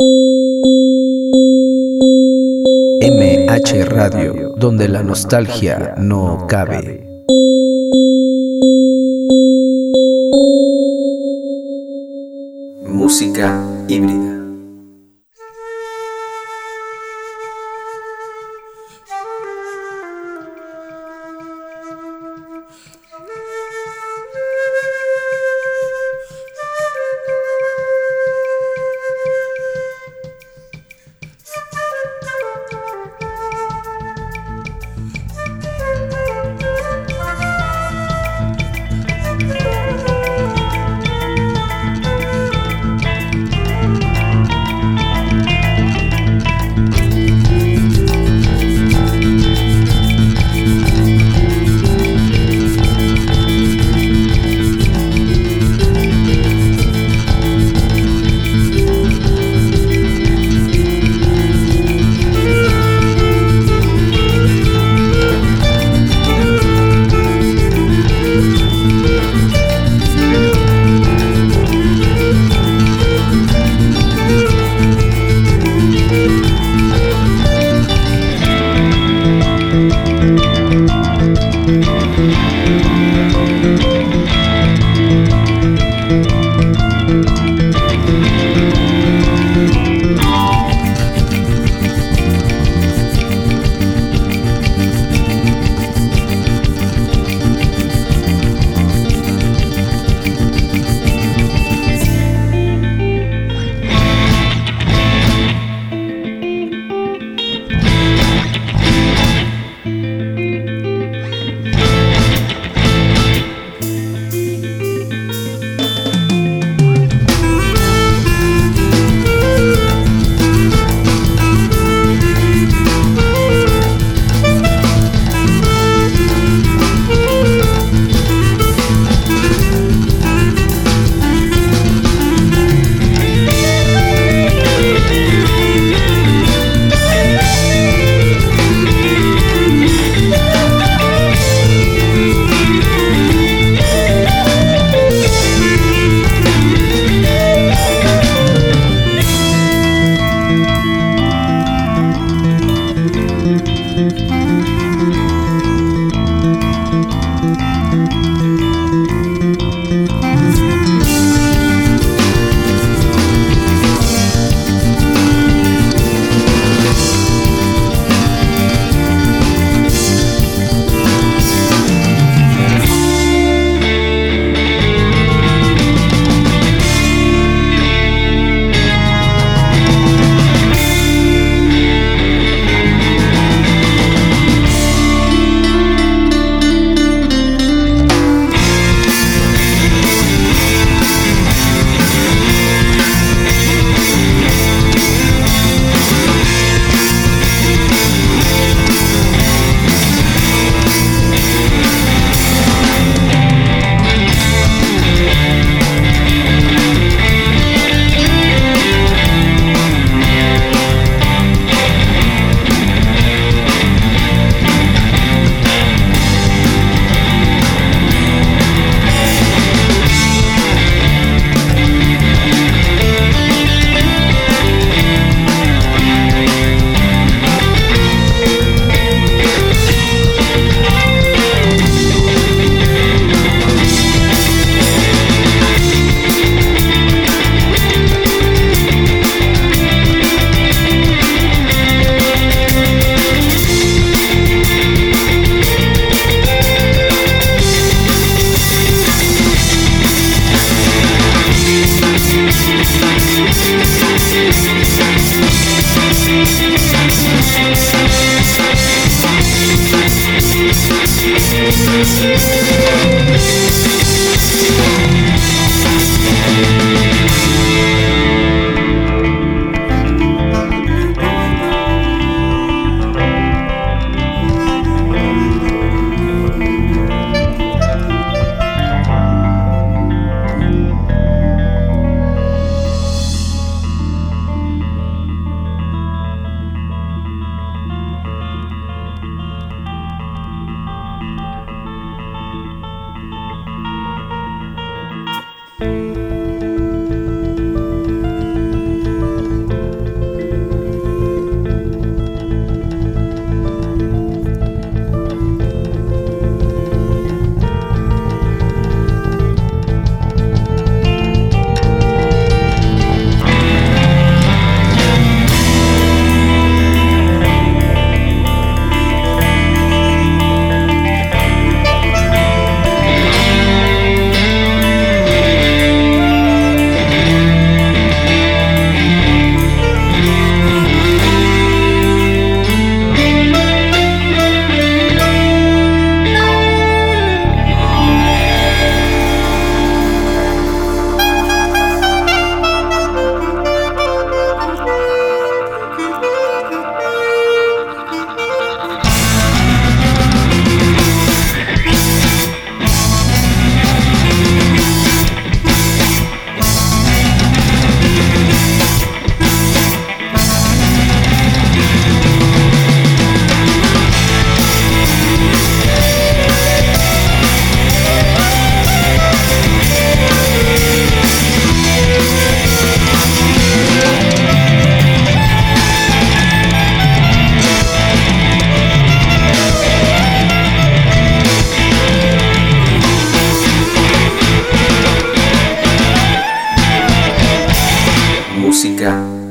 MH Radio, donde la nostalgia no cabe. Música híbrida.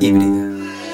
híbrida.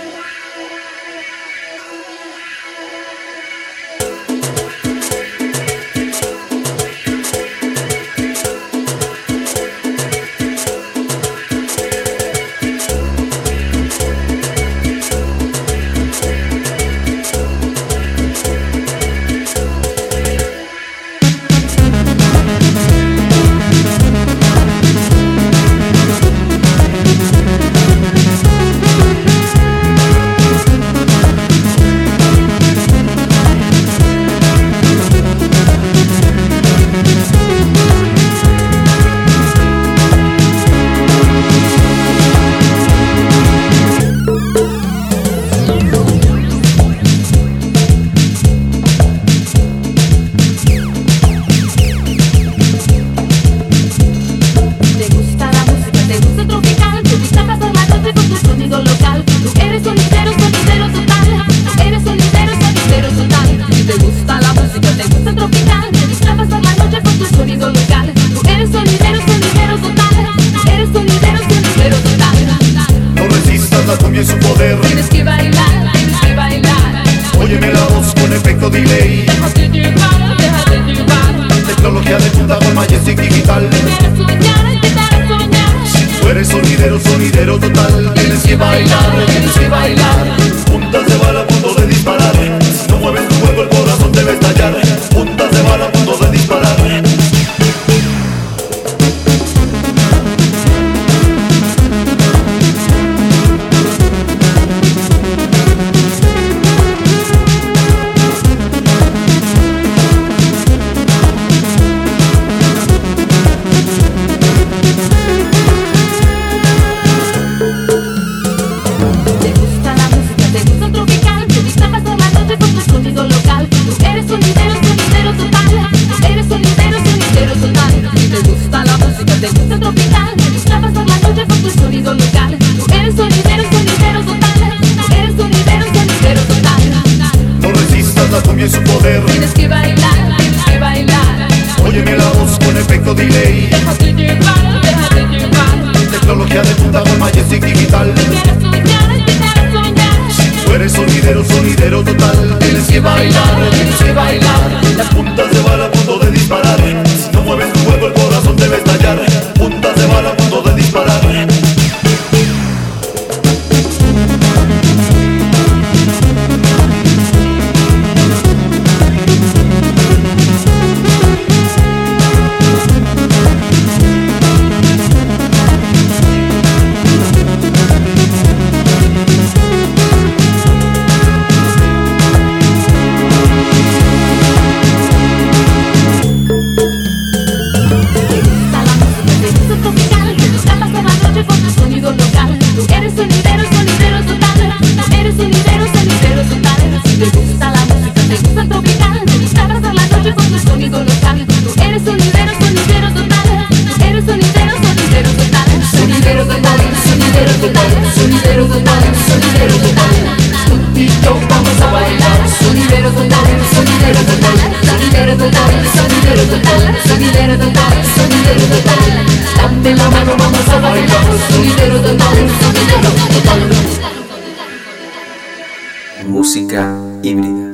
Música híbrida.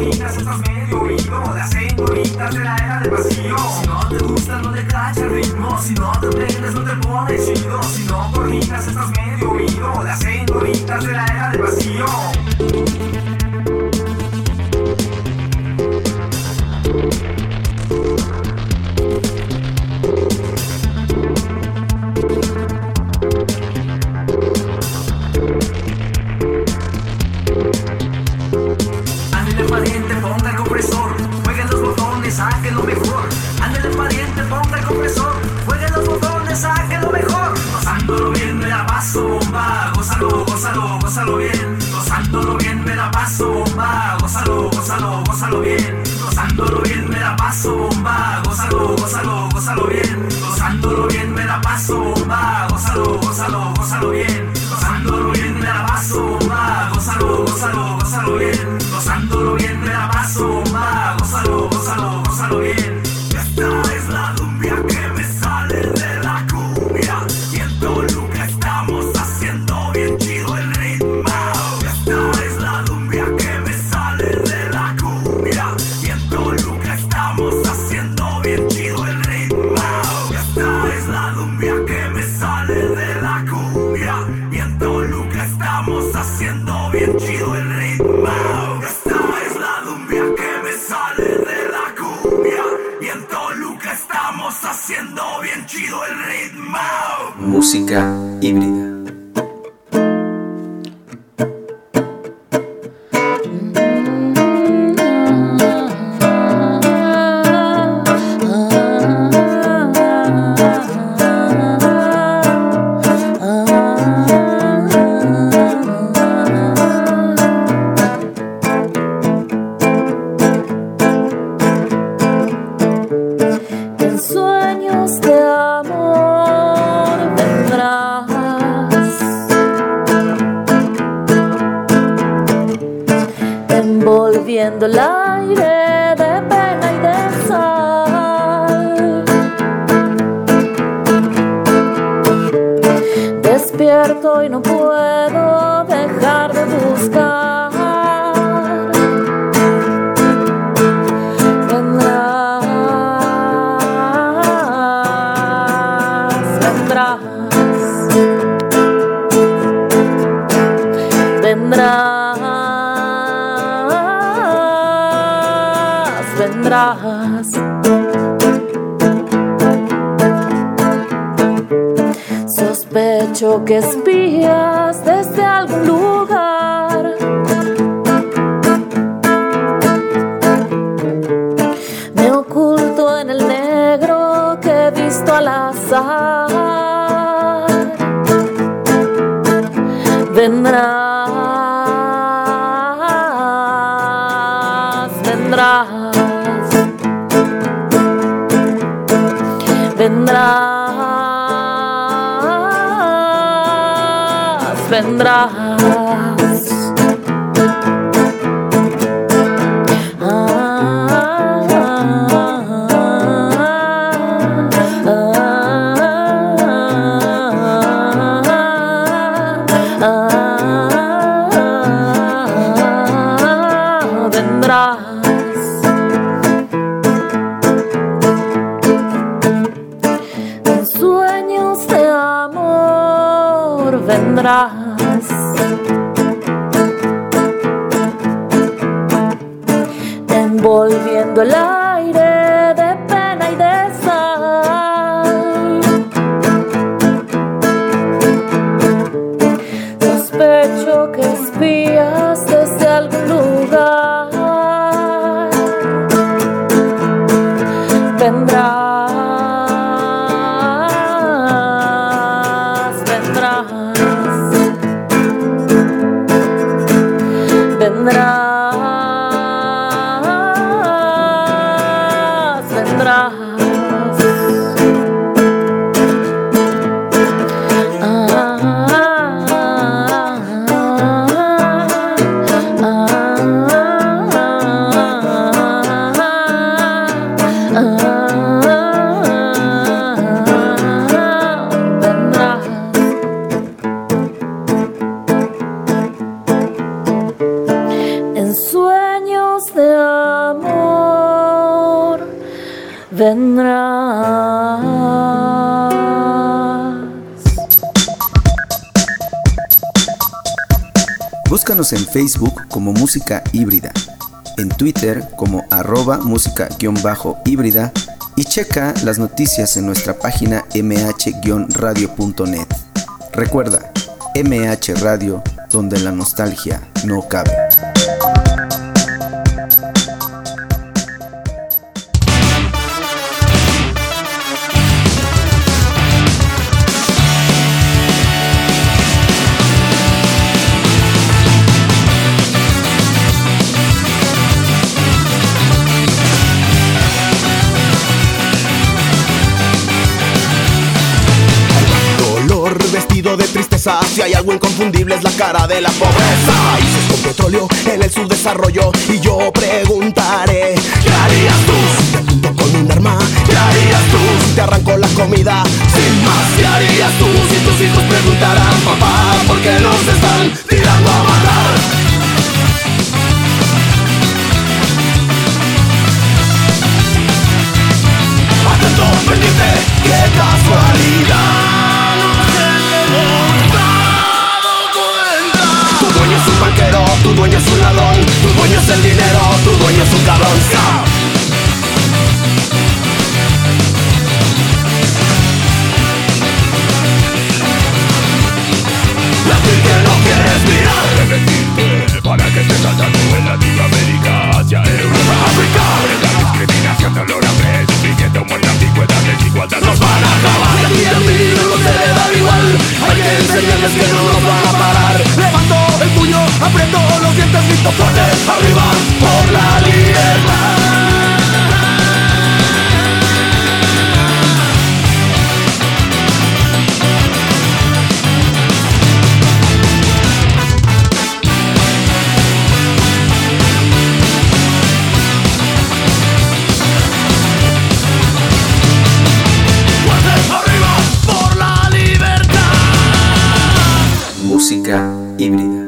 coordinas estás medio oído. Las señoritas de la era del vacío. Si no te gusta no te cacha el ritmo. Si no te prendes no te pones chido. Si no coordinas estás medio oído. Las señoritas de la era del vacío. Pariente, ponga el compresor, jueguen los botones, saquen lo mejor. Ándale pariente, ponga el compresor, jueguen los botones, saquen lo mejor. Gozándolo bien, me la paso bomba, gózalo, gózalo, gózalo bien. Gozándolo bien, me la paso bomba, gózalo, gózalo, gózalo bien. Gozándolo bien, me la paso bomba, gózalo, gózalo, gózalo bien. Gozándolo bien, me la paso bomba, gózalo, gózalo, gózalo bien. Gozándolo bien, me la paso bomba, gózalo, gózalo, gózalo bien. Gozándolo bien, me la paso bomba, gózalo, gózalo, gózalo bien. Esta es la cumbia que me sale de la cumbia. Y en Toluca estamos haciendo bien chido el ritmo. Esta es la cumbia que me sale de la cumbia. Y en Toluca estamos haciendo bien chido el ritmo. Esta es la cumbia que me sale de la cumbia. Y en Toluca estamos haciendo bien chido el ritmo. Esta es la cumbia que me sale de la cumbia. Y en Toluca estamos haciendo bien chido el ritmo. Música híbrida. Sueños de amor vendrás, envolviendo el aire de pena y de sal. Despierto y no puedo dejar de buscar. Vendrás. Sospecho que espías desde algún lugar. Me oculto en el negro que he visto al azar. Vendrás, vendrás. Vendrás, vendrás. Vendrás. Sueños de amor vendrás, envolviendo el aire de pena y de sal. Sospecho que espías desde algún lugar. Vendrás, vendrás, vendrás. Búscanos en Facebook como Música Híbrida, en Twitter como @música_híbrida y checa las noticias en nuestra página mh-radio.net. Recuerda, MH Radio, donde la nostalgia no cabe. De tristeza, si hay algo inconfundible es la cara de la pobreza. Y si es con petróleo en el subdesarrollo, y yo preguntaré, ¿qué harías tú? Si te apunto con un arma, ¿qué harías tú? Si te arranco la comida, sin más, ¿qué harías tú? Si tus hijos preguntarán, papá, ¿por qué nos están tirando a matar? Atento, pendiente, qué casualidad. Tu dueño es un banquero, tu dueño es un ladrón, tu dueño es el dinero, tu dueño es un cabrón. Latir que no quieres mirar. Revertirte para que estés saltando en Latinoamérica hacia Europa, África. La discriminación, dolor, hambre, sufrimiento, muerte, antigüedad, desigualdad nos van a acabar. Y a ti y a mí no nos debe dar igual. Hay que enseñarles que no nos van a parar. Levanto el puño, aprieto los dientes, grito fuerte, arriba por la libertad. Música híbrida.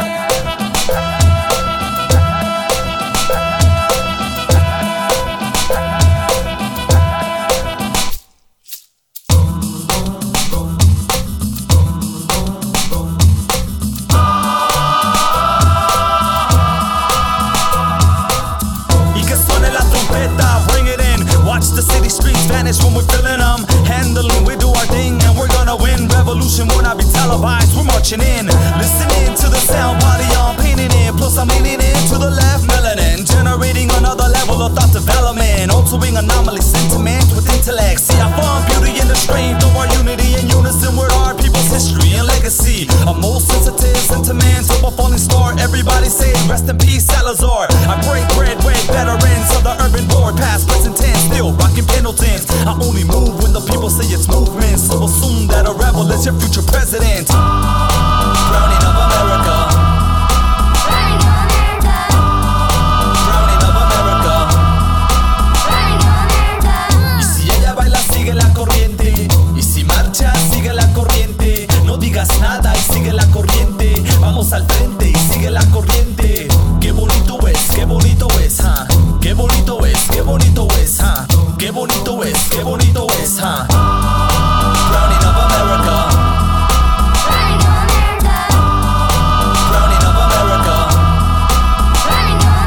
Y que suene la trompeta, bring it in. Watch the city streets vanish when we're feeling them. Handling, we do our thing and we're gonna win. Revolution will not be televised, we're marching in. Listening to the sound, body on painting in. Plus I'm leaning in to the left, melanin. Generating another level of thought development. Altering anomaly sentiments with intellect. See I find beauty in the strength of our unity and unison with our people's history and legacy. I'm most sensitive, sentiment of a falling star. Everybody say rest in peace, Salazar. I break bread with veterans of the urban board. Past, present tense, still rocking Pendletons. I only move when the people say it's movement. So assume that a rebel is your future president. Browning of America. Browning of America. Browning of America. Browning of America. Y si ella baila, sigue la corriente. Y si marcha, sigue la corriente. No digas nada y sigue la corriente. Vamos al frente y sigue la corriente. Qué bonito es, qué bonito es, huh? Qué bonito es, qué bonito es, huh? Qué bonito es, qué bonito es, huh? Browning of America. Browning of America. Browning of America. Browning of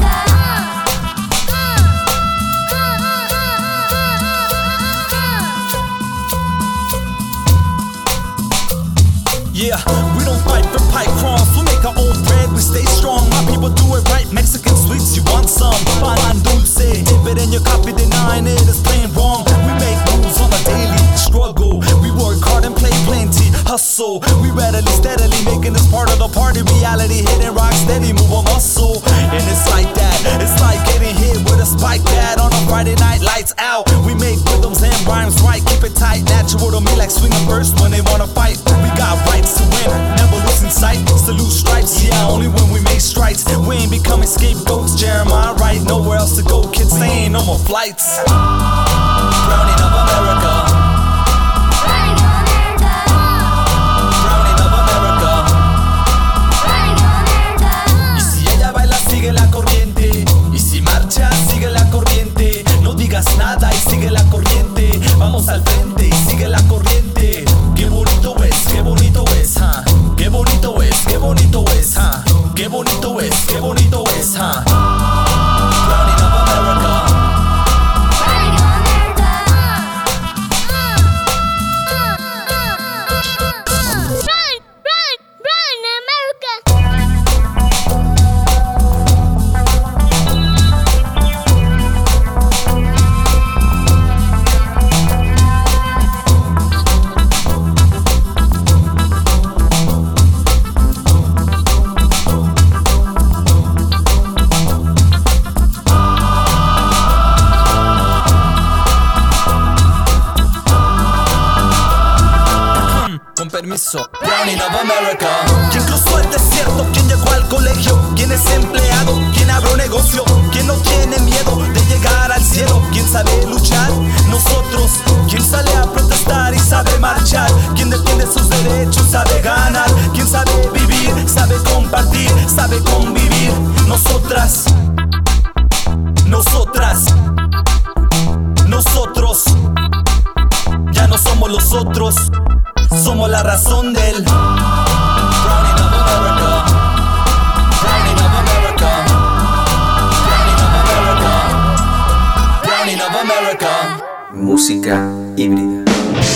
America. Yeah, we don't fight for pipe crumbs. We make our own bread, we stay strong. My people do it right. Mexican sweets, you want some? Pan dulce. If it ain't your copy, denying it is plain wrong. We make moves on a daily struggle. We work hard and play plenty. Hustle. We readily, steadily making this part of the party. Reality hitting rock steady, move a muscle. And it's like that. It's like getting hit with a spike pad on a Friday night. Lights out. We make rhythms and rhymes right. Keep it tight. Natural to me like swinging first when they wanna fight. We got rights to win. Never losing sight. Salute stripes. Yeah, only when we make strikes. We ain't becoming scapegoats. Jeremiah right. Nowhere else to go. Kids saying no more flights. Browning of America. Browning of America. Browning of America. Browning of America. Y si ella baila, sigue la corriente. Y si marcha, sigue la corriente. No digas nada y sigue la corriente. permiso. Brownie of America. Quien cruzó el desierto, quien llegó al colegio, quien es empleado, quien abrió negocio, quien no tiene miedo de llegar al cielo, quien sabe luchar, nosotros, quien sale a protestar y sabe marchar, quien defiende sus derechos, sabe ganar, quien sabe vivir, sabe compartir, sabe convivir. Nosotras, nosotras, nosotros, ya no somos los otros, somos la razón del Brownie of America. Brownie of America. Brownie of America. Brownie of America. Música híbrida.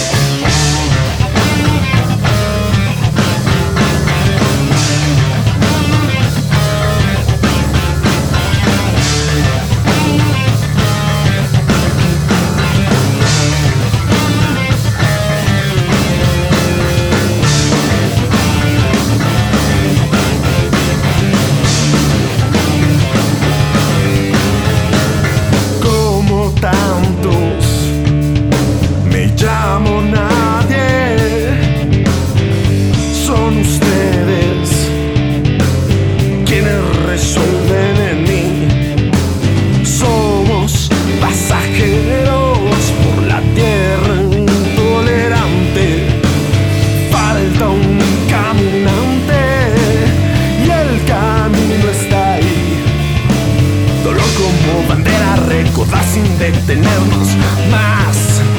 Sin detenernos más.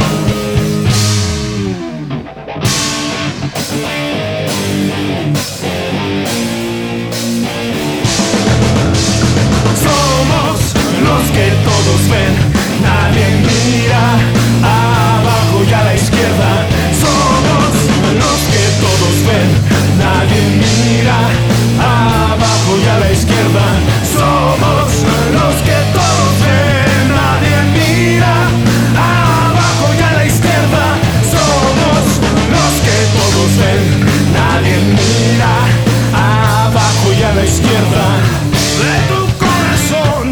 Somos los que todos ven, nadie mira, abajo y a la izquierda. Somos los que todos ven, nadie mira, abajo y a la izquierda. Somos los que todos ven, nadie mira, abajo y a la izquierda. Somos los que todos ven, nadie mira, abajo y a la izquierda. De tu corazón,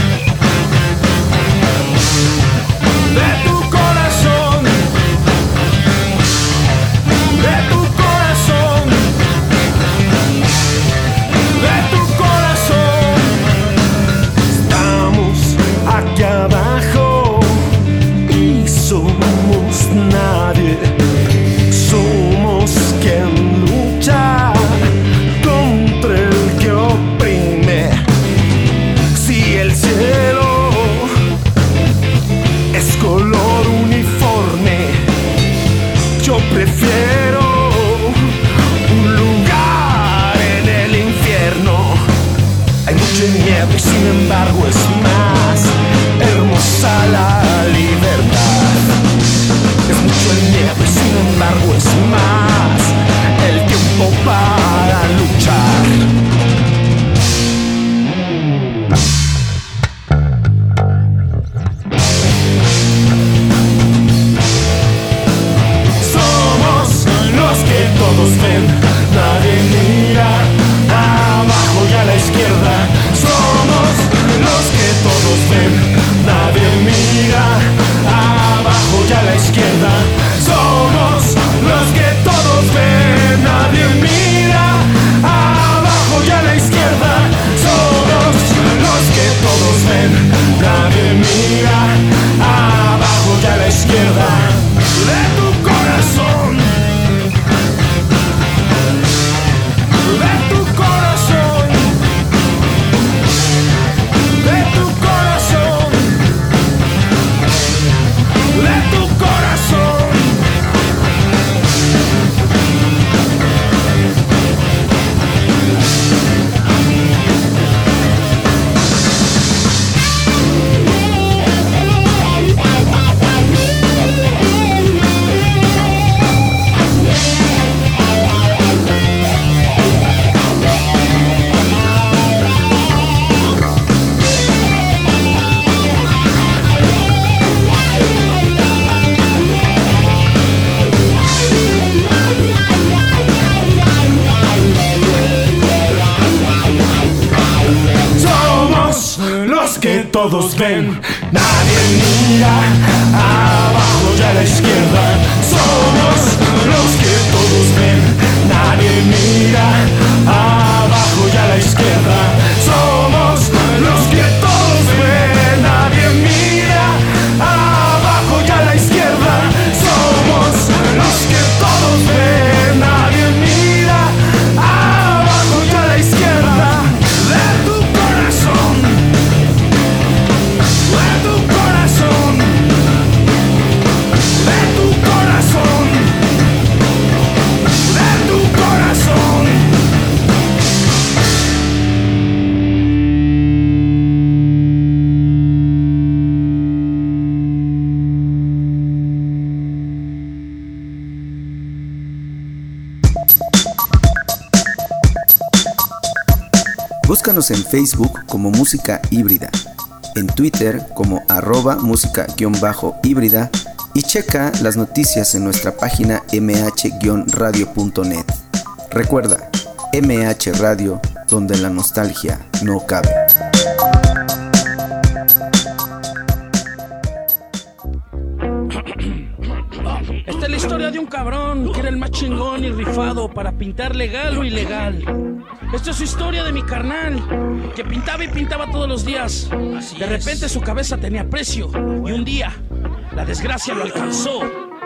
de tu corazón, de tu corazón, de tu corazón. Estamos aquí abajo y somos nadie. Somos quien lucha contra el que oprime. Si el cielo es color uniforme, yo prefiero un lugar en el infierno. Hay mucha nieve y sin embargo es más hermosa la libertad. Es mucho el nieve y sin embargo es más el tiempo para luchar. Somos los que todos ven, nadie mira, abajo y a la izquierda. Somos los que todos ven, nadie mira, abajo y a la izquierda. Somos los que todos ven, nadie mira, abajo y a la izquierda. Somos los que todos ven, nadie mira, abajo y a la izquierda. De tu corazón, de tu corazón, de tu corazón, de tu corazón. Que todos ven, nadie mira, abajo y a la izquierda. Somos los que todos Búscanos en Facebook como Música Híbrida, en Twitter como @música_híbrida y checa las noticias en nuestra página mh-radio.net. Recuerda, MH Radio, donde la nostalgia no cabe. Esta es la historia de un cabrón que era el más chingón y rifado para pintar legal o ilegal. Esta es su historia de mi carnal, que pintaba y pintaba todos los días. De repente su cabeza tenía precio y un día la desgracia lo alcanzó.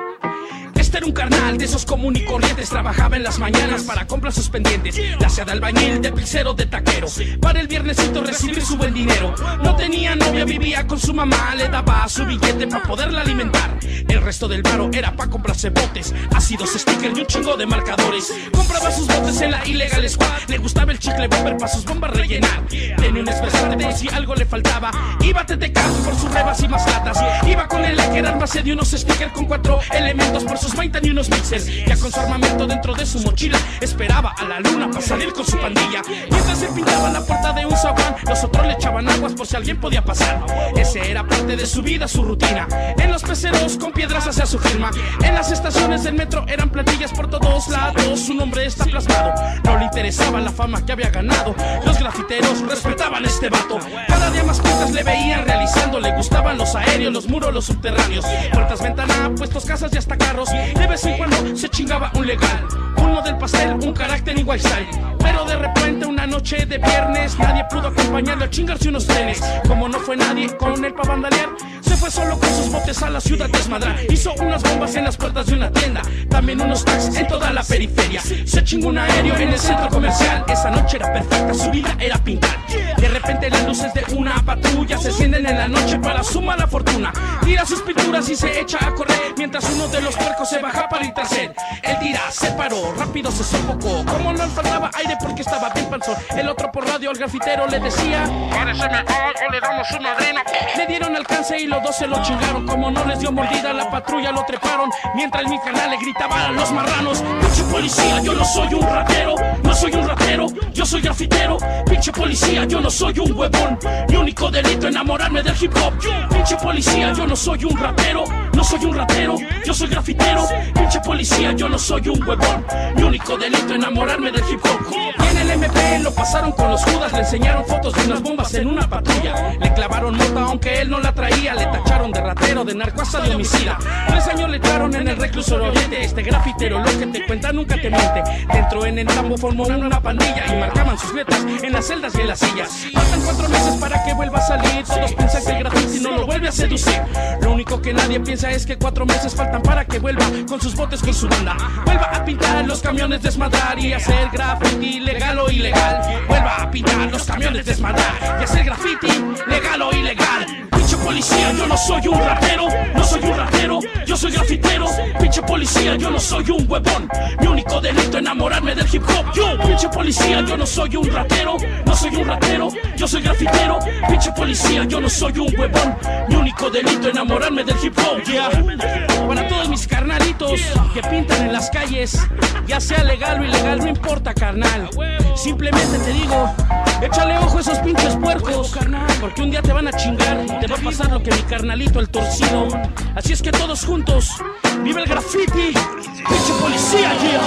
Este era un carnal de esos común y corrientes. Trabajaba en las mañanas para comprar sus pendientes. La hacía de albañil, de pizzero, de taquero, para el viernesito recibir su buen dinero. No tenía novia, vivía con su mamá. Le daba su billete para poderla alimentar. El resto del varo era para comprarse botes, ácidos, stickers y un chingo de marcadores. Compraba sus botes en la Illegal Squad. Le gustaba el chicle bomber para sus bombas rellenar. Tenía un expresante por si algo le faltaba. Iba a TTK por sus rebas y más latas. Iba con el Laker armase de unos stickers con 4 elementos por sus 20 y unos mixers. Ya con su armamento dentro de su mochila esperaba a la luna para salir con su pandilla. Mientras se pintaba la puerta de un zaguán, los otros le echaban aguas por si alguien podía pasar. Ese era parte de su vida, su rutina. En los peceros con piedras hacia su firma. En las estaciones del metro eran plantillas por todos lados. Su nombre está plasmado. No le interesaba la fama que había ganado. Los grafiteros respetaban a este vato. Cada día más pintas le veían realizando. Le gustaban los aéreos, los muros, los subterráneos. Puertas, ventanas, puestos, casas y hasta carros. De vez en cuando se chingaba un legal, uno del pastel, un carácter y style. Pero de repente una noche de viernes nadie pudo acompañarlo a chingarse unos trenes. Como no fue nadie con él para vandalear, se fue solo con sus botes a la ciudad desmadrar. Hizo unas bombas en las puertas de una tienda, también unos tags en toda la periferia. Se chingó un aéreo en el centro comercial. Esa noche era perfecta, su vida era pintar. De repente las luces de una patrulla se encienden en la noche para su mala fortuna. Tira sus pinturas y se echa a correr, mientras uno de los puercos se baja para ir tras él. Él tira, se paró, rápido se sofocó. Como no le faltaba aire porque estaba bien panzón. El otro por radio al grafitero le decía: párese mejor o le damos su madrina. Le dieron alcance y los dos se lo chingaron. Como no les dio mordida, la patrulla lo treparon. Mientras mi canal le gritaba a los marranos: pinche policía, yo no soy un ratero. No soy un ratero, yo soy grafitero. Pinche policía, yo no soy un huevón. Mi único delito enamorarme del hip hop. Pinche policía, yo no soy un ratero. No soy un ratero, yo soy grafitero. Pinche policía, yo no soy un huevón. Mi único delito enamorarme del hip hop. Y en el MP lo pasaron con los Judas. Le enseñaron fotos de unas bombas en una patrulla. Le clavaron mota aunque él no la traía. Le tacharon de ratero, de narco hasta de homicida. 3 años le echaron en el reclusorio oriente. Este grafitero lo que te cuenta nunca te miente. Dentro en el tambo formó una pandilla y marcaban sus letras en las celdas y en las sillas. Faltan 4 meses para que vuelva a salir. Todos piensan que el graffiti no lo vuelve a seducir. Lo único que nadie piensa es que 4 meses faltan para que vuelva con sus botes, con su banda. Vuelva a pintar los camiones, desmadrar y hacer graffiti legal o ilegal. Vuelva a pintar los camiones, desmadrar y hacer graffiti legal o ilegal. Pinche policía, yo no soy un ratero. No soy un ratero, yo soy grafitero. Pinche policía, yo no soy un huevón. Mi único delito enamorarme del hip hop. Yo, pinche policía, yo no soy un ratero. No soy un ratero, yo soy grafitero. Pinche policía, yo no soy un huevón. Mi único delito enamorarme del hip hop. Yeah. Para todos mis carnalitos que pintan en las calles, ya sea legal o ilegal, no importa, carnal. Simplemente te digo, échale ojo a esos pinches puercos, porque un día te van a chingar y te va a pasar lo que mi carnalito el torcido. Así es que todos juntos, vive el graffiti, pinche policía, yeah.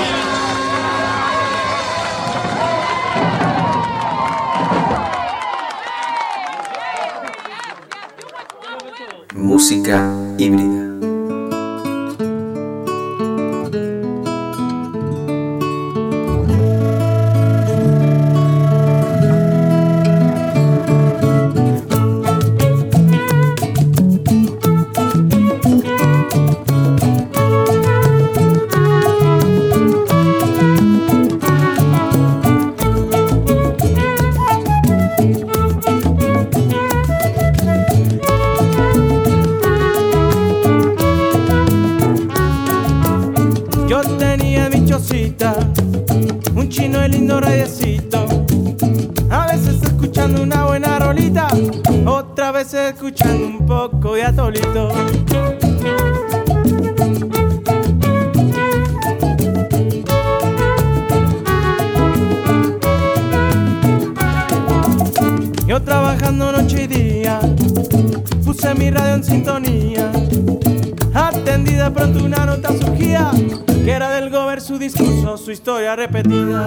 Música híbrida. Un chino de lindo radiecito. A veces escuchando una buena rolita, otra vez escuchando un poco de atolito. Atendí de pronto una nota surgida, que era del gober su discurso, su historia repetida.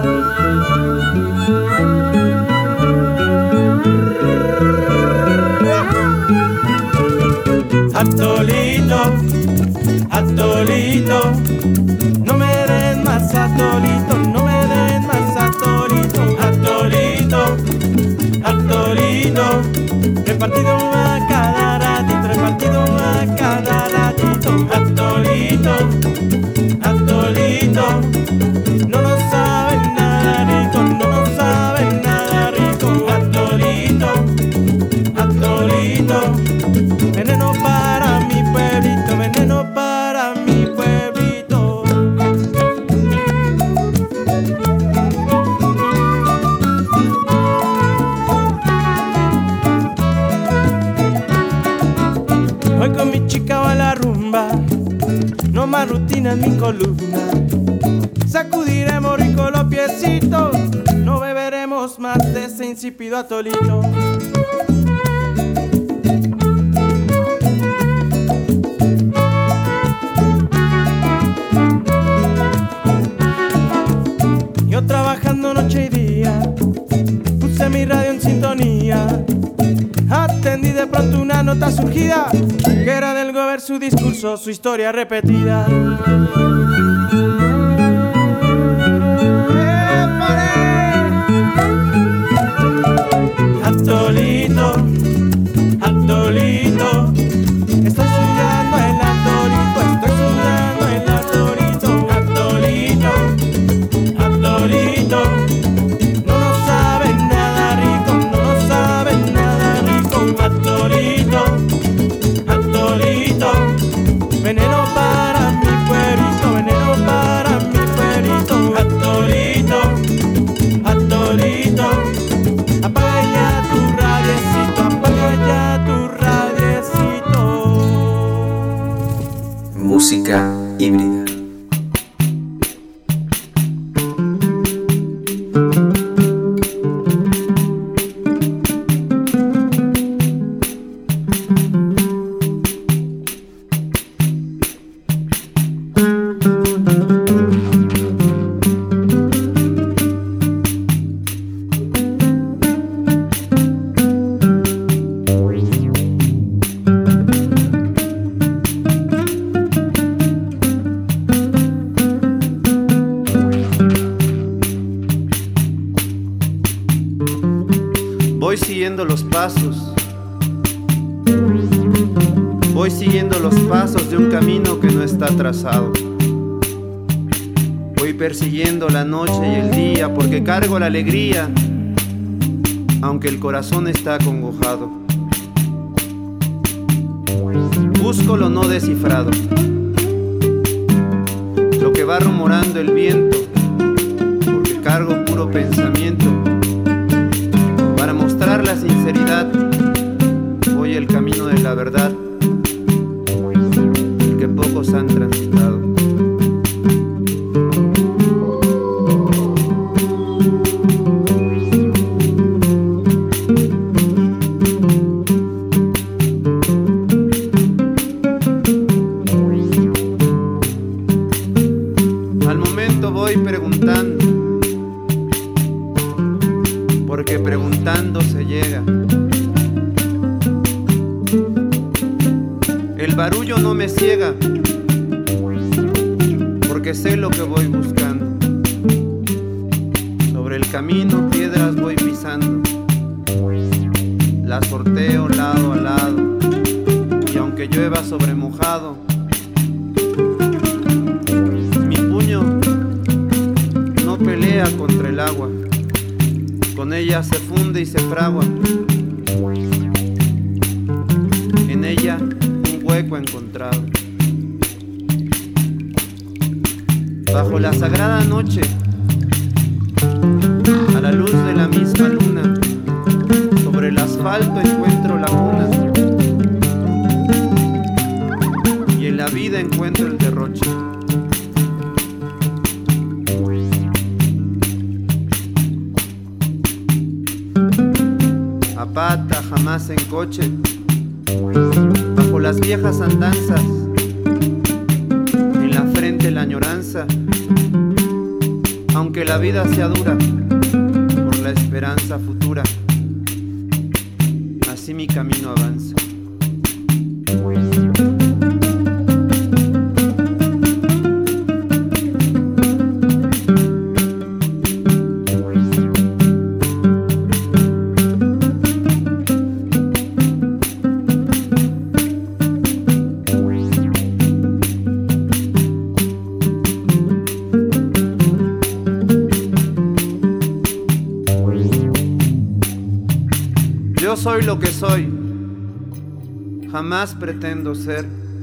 Atolito, atolito, no me den más atolito, no me den más atolito, atolito, atolito, repartido a cada ratito, repartido a cada ratito, atolito, atolito, no lo saben nada rico, no lo saben nada rico, atolito, atolito, veneno para mi pueblito, veneno para mi pueblito. Hoy con mi chica va a la rumba, no más rutina en mi columna. Sacudiremos rico los piecitos, no beberemos más de ese insípido atolito. Yo trabajando noche y día, puse mi radio en sintonía. Atendí de pronto una nota surgida, que era del gober su discurso, su historia repetida. Atolito, atolito, estoy sudando el atolito, estoy sudando el atolito, atolito, atolito, no lo saben nada rico, no lo saben nada rico, atolito, atolito, veneno para mi pueblito, veneno para mi pueblito, atolito, atolito, apaga ya tu radiecito, apaga ya tu radiecito. Música híbrida. Voy siguiendo los pasos de un camino que no está trazado. Voy persiguiendo la noche y el día porque cargo la alegría, aunque el corazón está acongojado. Busco lo no descifrado, lo que va rumorando el viento, porque cargo puro pensamiento. Para mostrar la sinceridad, voy el camino de la verdad, el que pocos han transitado. Al momento voy preguntando, porque preguntando se llega. El barullo no me ciega, porque sé lo que voy buscando. Sobre el camino piedras voy pisando, las sorteo lado a lado, y aunque llueva sobre mojado, mi puño no pelea contra el agua, con ella se funde y se fragua. En ella un hueco encontrado. Bajo la sagrada noche, a la luz de la misma luna, sobre el asfalto encuentro la cuna, y en la vida encuentro el derroche. A pata, jamás en coche, bajo las viejas andanzas, de la añoranza, aunque la vida sea dura, por la esperanza futura, así mi camino avanza. Yo soy lo que soy, jamás pretendo ser.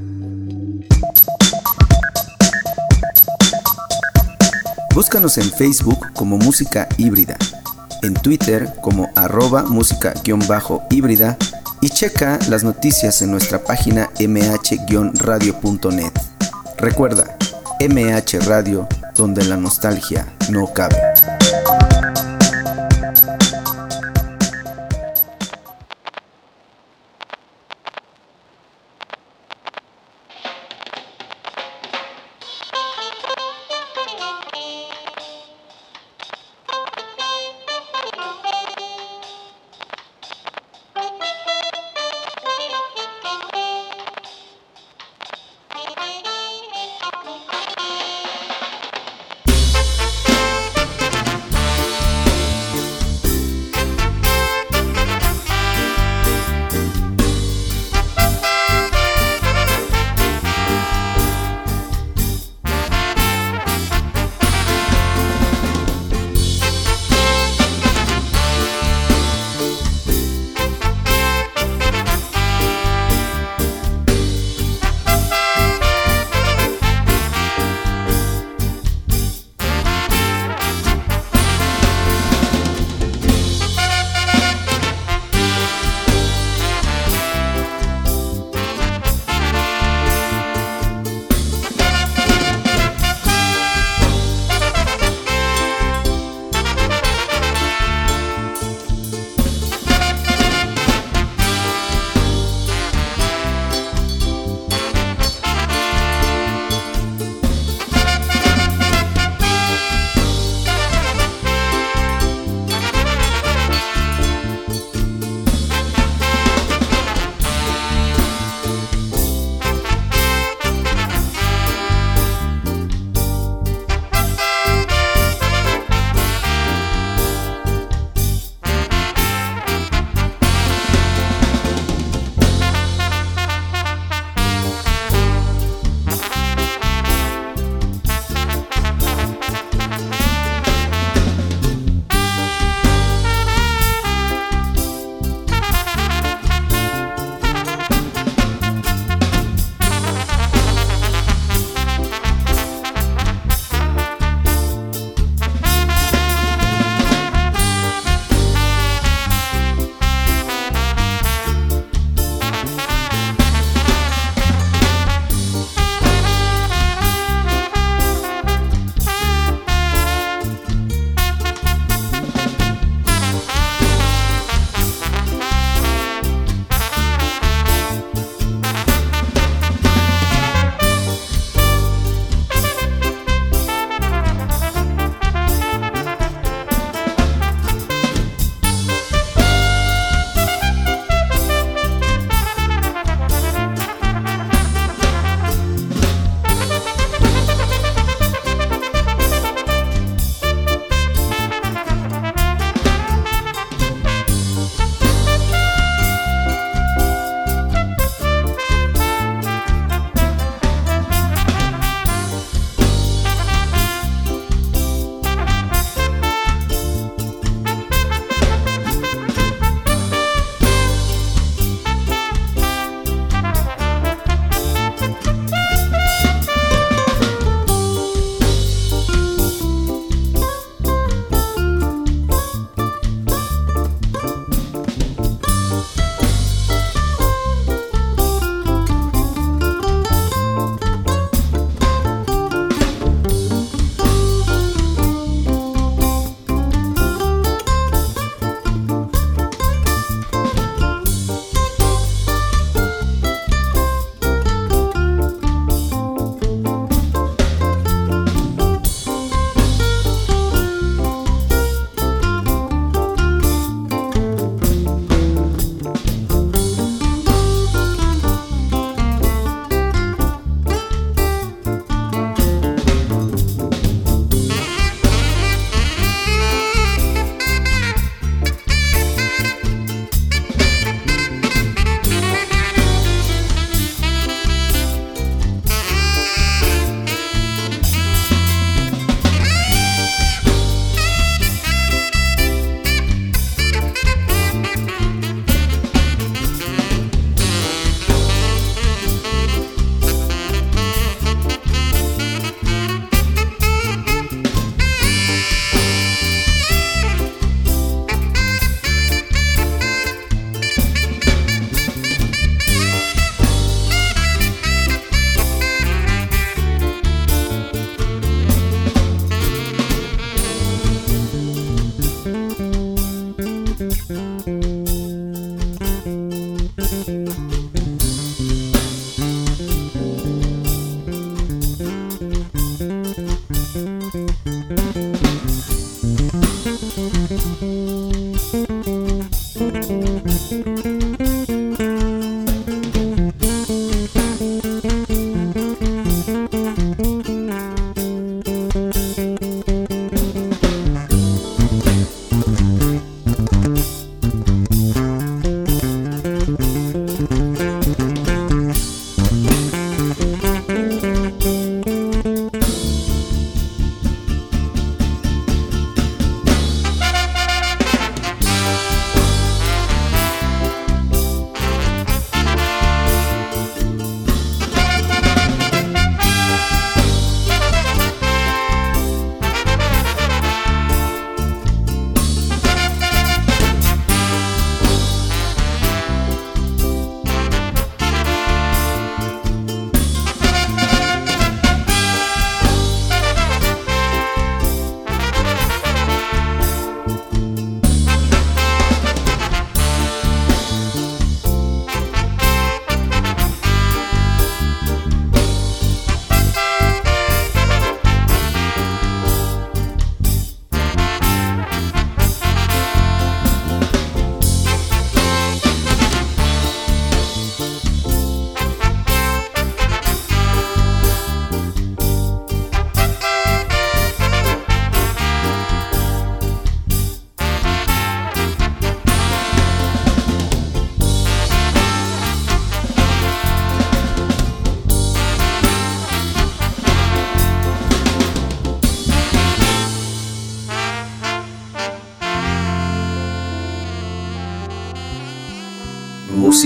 Búscanos en Facebook como Música Híbrida, en Twitter como @música_híbrida y checa las noticias en nuestra página mh-radio.net. Recuerda, MH Radio, donde la nostalgia no cabe.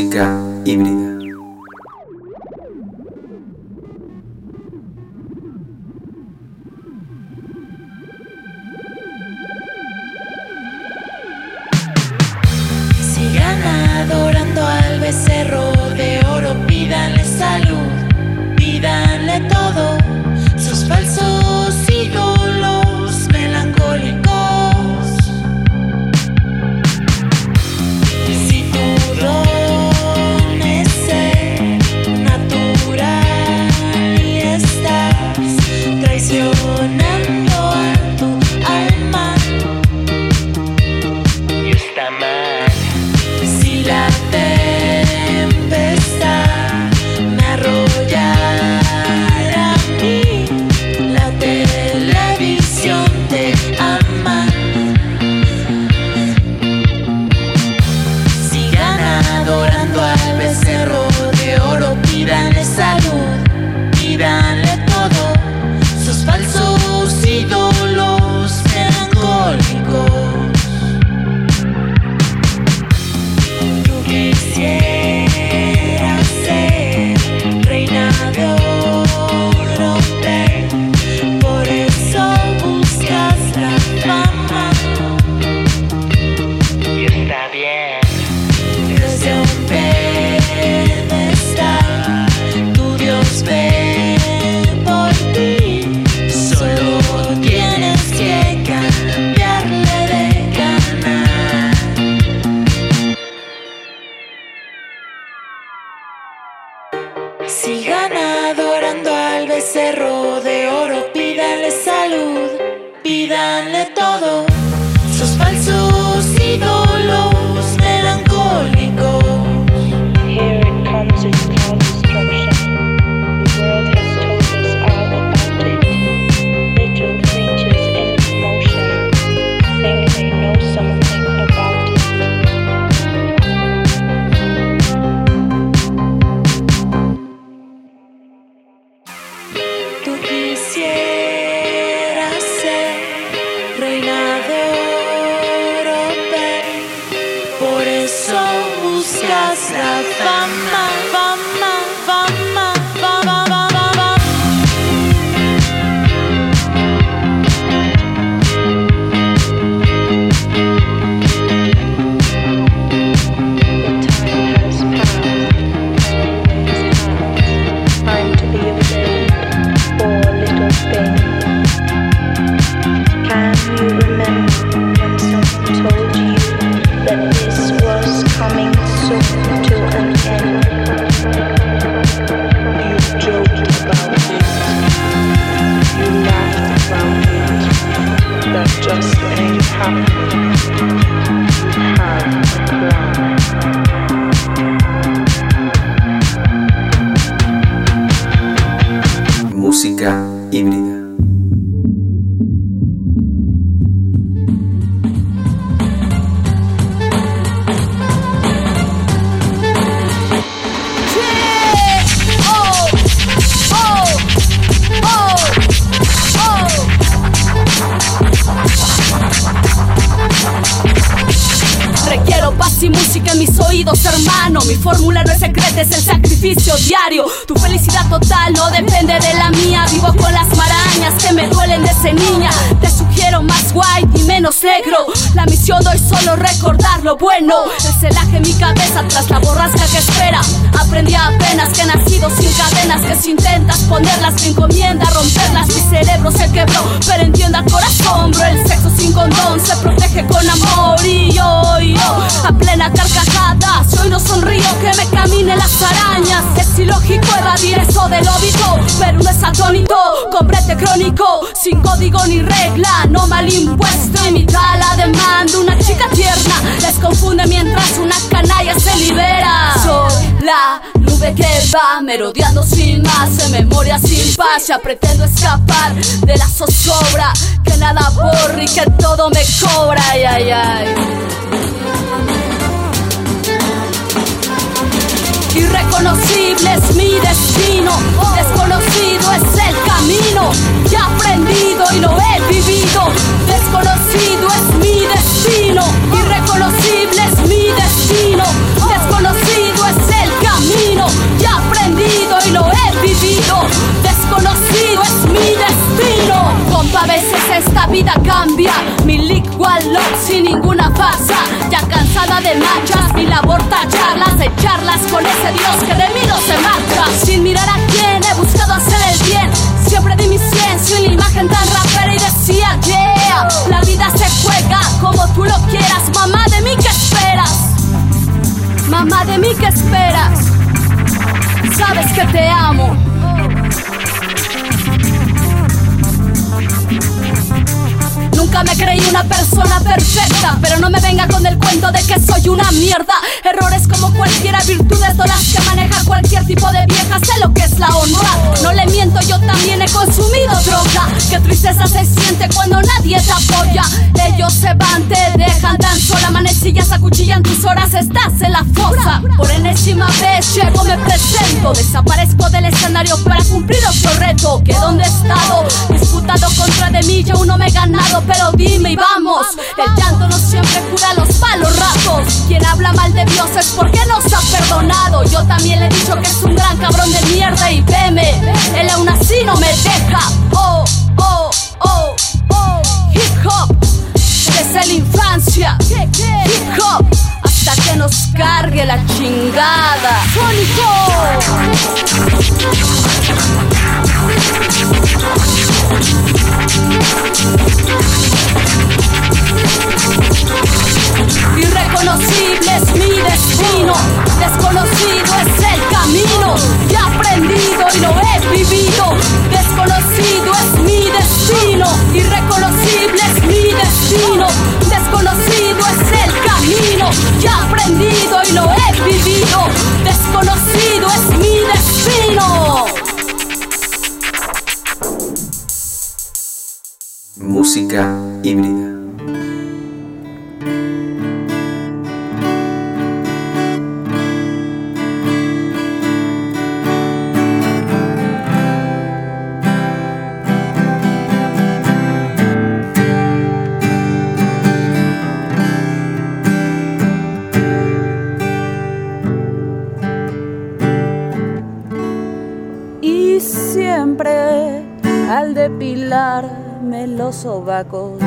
Música híbrida. Sigan adorando al becerro de oro, pídanle salud, pídanle todo, sus falsos ídolos melancólicos. Si tu don es ser natural y estás traicionando a tu alma, y está mal. Si la tempestad me arrollara a mí, la televisión te ama. Sigan adorando al becerro de oro, pídanle salud, pídanle todo, sus falsos ídolos melancólicos. Quisiera ser reina de oro, por eso buscas la fama, y está bien. Desde un pedestal tu Dios ve por ti, solo tienes que cambiarle de canal. Sigan adorando al becerro de oro, pídanle salud, pídanle todo, sus falsos ídolos melancólicos. Here it comes, it's called destruction. The world has told us all about it. Little creatures in motion think they know something about it. Tú quisieras ser reina de oro, por eso buscas la fama, fama, fama, fama, fama, fama. Time to be observed, poor little thing. Can you remember when someone told you that this was coming soon to an end? You joked about it, you laughed about it, that just ain't happening. You have a plan. Música híbrida. Requiero paz y música en mis oídos, hermano. Mi fórmula no es secreta, es el sacrificio diario. Tu felicidad total no depende de la mía. Vivo con las marañas que me duelen desde niña. Te sugiero más white y menos negro. La misión de hoy solo recordar lo bueno. El celaje en mi cabeza tras la borrasca que espera. Aprendí apenas que he nacido sin cadenas, que si intentas ponerlas me encomienda romperlas. Mi cerebro se quebró, pero entienda el corazón, bro. El sexo sin condón se protege con amor. Y yo, a plena carcajada, si hoy no sonrío que me caminen las arañas. Es ilógico evadir eso del óbito, pero no es atónito, con brete crónico, sin código ni regla, no mal impuesto. Imita la demanda, una chica tierna, les confunde mientras una canalla se libera. Soy la nube que va merodeando sin más, en memoria sin paz. Ya pretendo escapar de la zozobra, que nada borra y que todo me cobra. Ay, ay, ay. Irreconocible es mi destino, desconocido es el camino. Ya he aprendido y lo he vivido. Desconocido es mi destino, irreconocible es mi destino. Desconocido es cambia. Mi licual look sin ninguna farsa. Ya cansada de manchas, mi labor tacharlas, echarlas con ese Dios que de mí no se marcha. Sin mirar a quién he buscado hacer el bien. Siempre di mi 100 sin la imagen tan rapera y decía yeah. La vida se juega como tú lo quieras. Mamá, ¿de mí qué esperas? Mamá, ¿de mí qué esperas? Sabes que te amo. Nunca me creí una persona perfecta, pero no me venga con el cuento de que soy una mierda. Errores como cualquiera, virtudes son las que maneja cualquier tipo de vieja. Sé lo que es la honra, no le miento, yo también he consumido droga. Qué tristeza se siente cuando nadie te apoya. Ellos se van, te dejan tan sola. Manecillas acuchillan tus horas, estás en la fosa. Por enésima vez llego, me presento. Desaparezco del escenario para cumplir otro reto. Que donde he estado, disputado contra de mí, yo aún no me he ganado. Pero dime y vamos, el llanto no siempre cura los malos ratos. Quien habla mal de Dios es porque nos ha perdonado. Yo también le he dicho que es un gran cabrón de mierda y veme, él aún así no me deja. Oh, oh, oh, oh, hip hop desde la infancia. Hip hop hasta que nos cargue la chingada. ¡Sónico! Irreconocible es mi destino, desconocido es el camino. Ya he aprendido y lo he vivido. Desconocido es mi destino, irreconocible es mi destino. Desconocido es el camino. Ya he aprendido y lo he vivido. Desconocido es mi destino. Música híbrida. Y siempre al depilarme los sobacos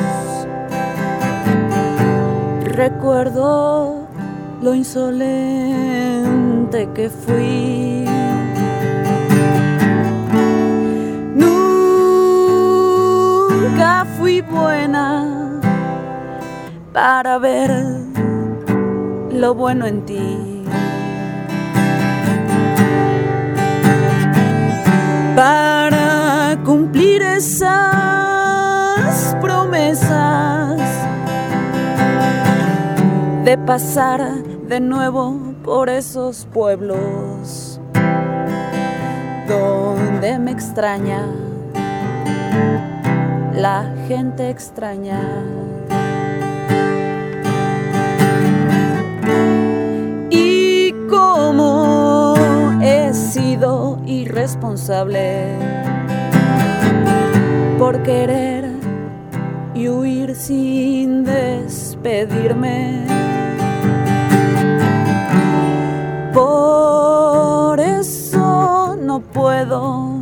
recuerdo lo insolente que fui. Nunca fui buena para ver lo bueno en ti. Para cumplir esas promesas de pasar de nuevo por esos pueblos donde me extraña la gente extraña. Y como he sido irresponsable por querer y huir sin despedirme. Por eso no puedo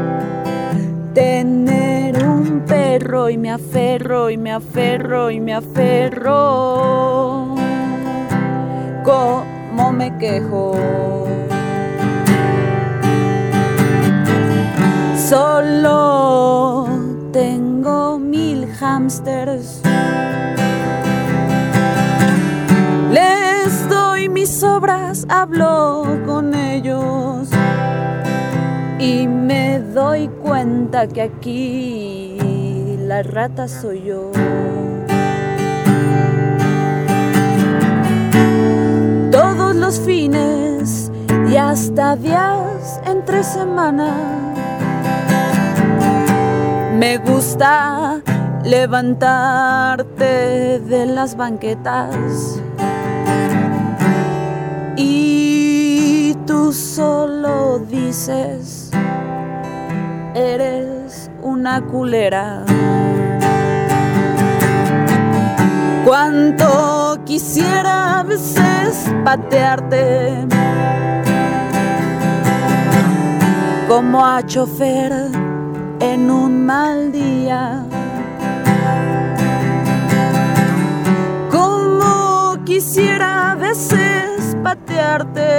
tener un perro y me aferro y me aferro y me aferro. ¿Cómo me quejo? Solo tengo 1000 hámsters. Les doy mis sobras, hablo con ellos y me doy cuenta que aquí la rata soy yo. Todos los fines y hasta días entre semana me gusta levantarte de las banquetas y tú solo dices, eres una culera. Cuánto quisiera a veces patearte como a chofer en un mal día, quisiera a veces patearte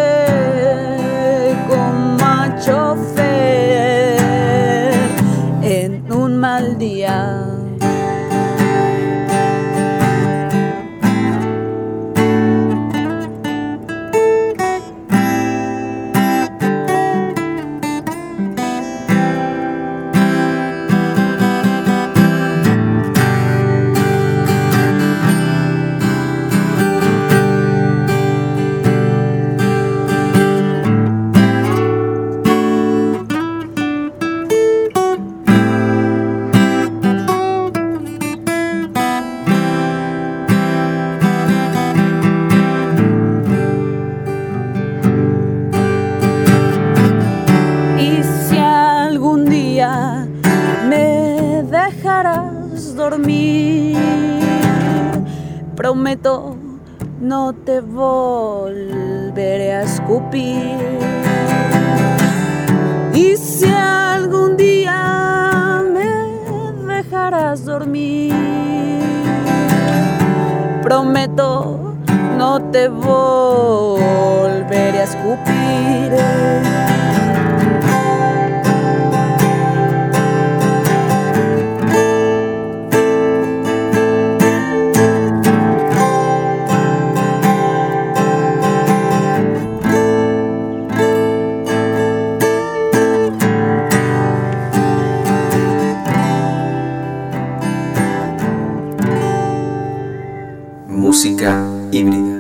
como a chofer en un mal día. Prometo no te volveré a escupir. Y si algún día me dejarás dormir, prometo no te volveré a escupir. Música híbrida.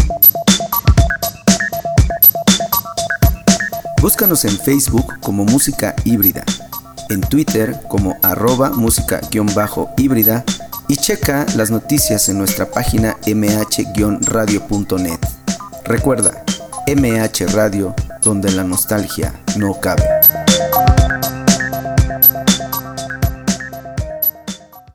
Búscanos en Facebook como Música Híbrida, en Twitter como @música_híbrida y checa las noticias en nuestra página mh-radio.net. Recuerda, MH Radio, donde la nostalgia no cabe.